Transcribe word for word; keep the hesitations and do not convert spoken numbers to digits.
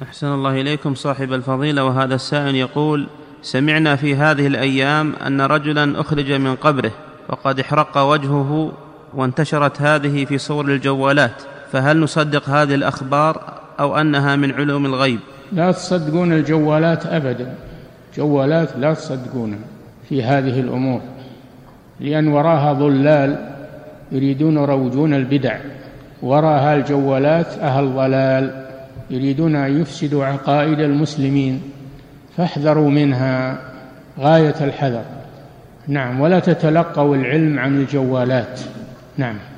أحسن الله إليكم صاحب الفضيلة. وهذا السائل يقول: سمعنا في هذه الأيام أن رجلا أخرج من قبره وقد احرق وجهه وانتشرت هذه في صور الجوالات، فهل نصدق هذه الأخبار أو أنها من علوم الغيب؟ لا تصدقون الجوالات أبدا، جوالات لا تصدقونها في هذه الأمور، لأن وراها ضلال يريدون يروجون البدع، وراها الجوالات أهل ضلال يريدون أن يفسدوا عقائد المسلمين، فاحذروا منها غاية الحذر. نعم، ولا تتلقوا العلم عن الجوالات. نعم.